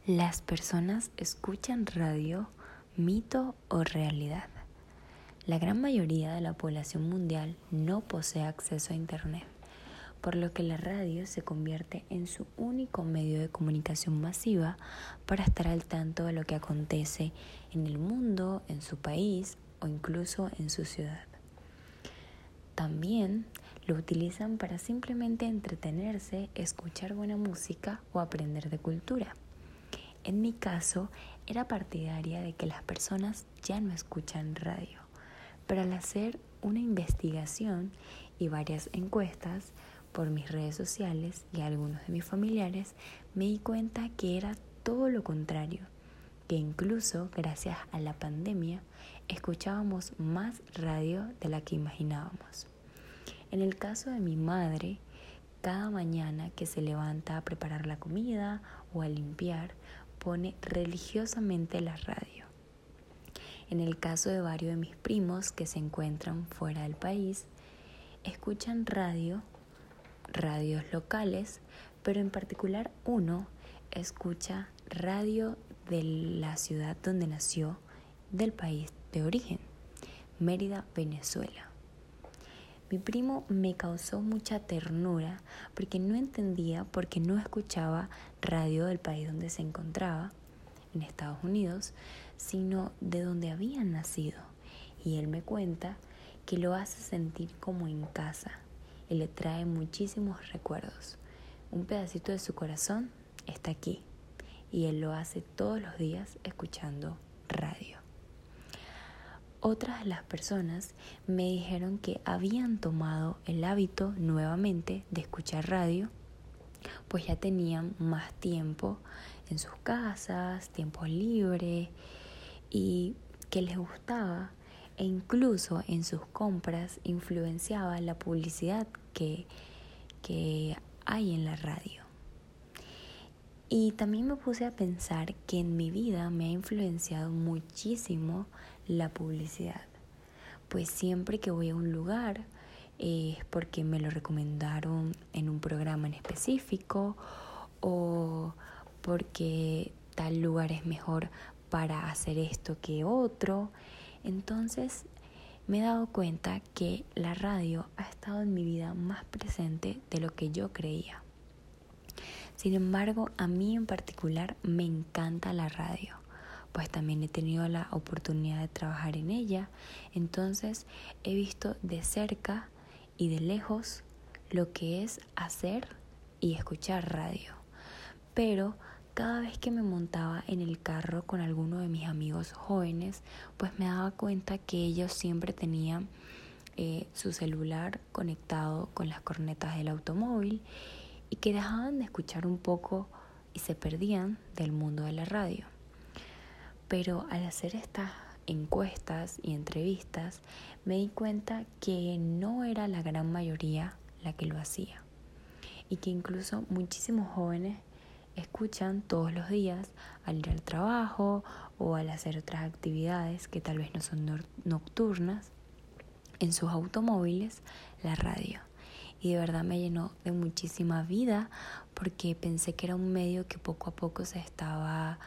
¿Las personas escuchan radio, mito o realidad? La gran mayoría de la población mundial no posee acceso a Internet, por lo que la radio se convierte en su único medio de comunicación masiva para estar al tanto de lo que acontece en el mundo, en su país o incluso en su ciudad. También lo utilizan para simplemente entretenerse, escuchar buena música o aprender de cultura. En mi caso, era partidaria de que las personas ya no escuchan radio, pero al hacer una investigación y varias encuestas por mis redes sociales y algunos de mis familiares, me di cuenta que era todo lo contrario, que incluso gracias a la pandemia escuchábamos más radio de la que imaginábamos. En el caso de mi madre, cada mañana que se levanta a preparar la comida o a limpiar, pone religiosamente la radio. En el caso de varios de mis primos que se encuentran fuera del país, escuchan radios locales, pero en particular uno escucha radio de la ciudad donde nació, del país de origen, Mérida, Venezuela. Mi primo me causó mucha ternura porque no entendía por qué no escuchaba radio del país donde se encontraba, en Estados Unidos, sino de donde había nacido. Y él me cuenta que lo hace sentir como en casa y le trae muchísimos recuerdos. Un pedacito de su corazón está aquí y él lo hace todos los días escuchando radio. Otras de las personas me dijeron que habían tomado el hábito nuevamente de escuchar radio, pues ya tenían más tiempo en sus casas, tiempo libre, y que les gustaba, e incluso en sus compras influenciaba la publicidad que hay en la radio. Y también me puse a pensar que en mi vida me ha influenciado muchísimo la publicidad, pues siempre que voy a un lugar es porque me lo recomendaron en un programa en específico o porque tal lugar es mejor para hacer esto que otro. Entonces me he dado cuenta que la radio ha estado en mi vida más presente de lo que yo creía. Sin embargo, a mí en particular me encanta la radio, pues también he tenido la oportunidad de trabajar en ella, entonces he visto de cerca y de lejos lo que es hacer y escuchar radio. Pero cada vez que me montaba en el carro con alguno de mis amigos jóvenes, pues me daba cuenta que ellos siempre tenían su celular conectado con las cornetas del automóvil y que dejaban de escuchar un poco y se perdían del mundo de la radio. Pero al hacer estas encuestas y entrevistas me di cuenta que no era la gran mayoría la que lo hacía y que incluso muchísimos jóvenes escuchan todos los días al ir al trabajo o al hacer otras actividades que tal vez no son nocturnas en sus automóviles la radio. Y de verdad me llenó de muchísima vida porque pensé que era un medio que poco a poco se estaba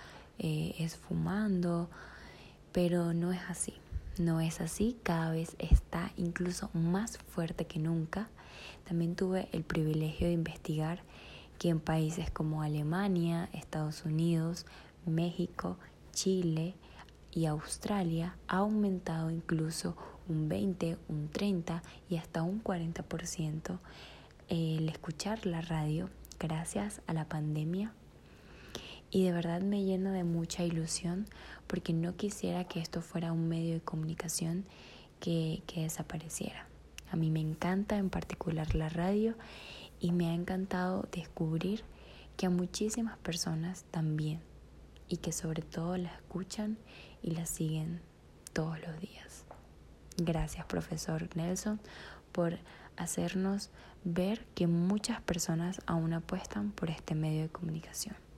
esfumando, pero no es así. No es así, cada vez está incluso más fuerte que nunca. También tuve el privilegio de investigar que en países como Alemania, Estados Unidos, México, Chile y Australia ha aumentado incluso un 20, un 30 y hasta un 40% el escuchar la radio gracias a la pandemia. Y de verdad me llena de mucha ilusión porque no quisiera que esto fuera un medio de comunicación que desapareciera. A mí me encanta en particular la radio y me ha encantado descubrir que a muchísimas personas también y que sobre todo la escuchan y la siguen todos los días. Gracias, profesor Nelson, por hacernos ver que muchas personas aún apuestan por este medio de comunicación.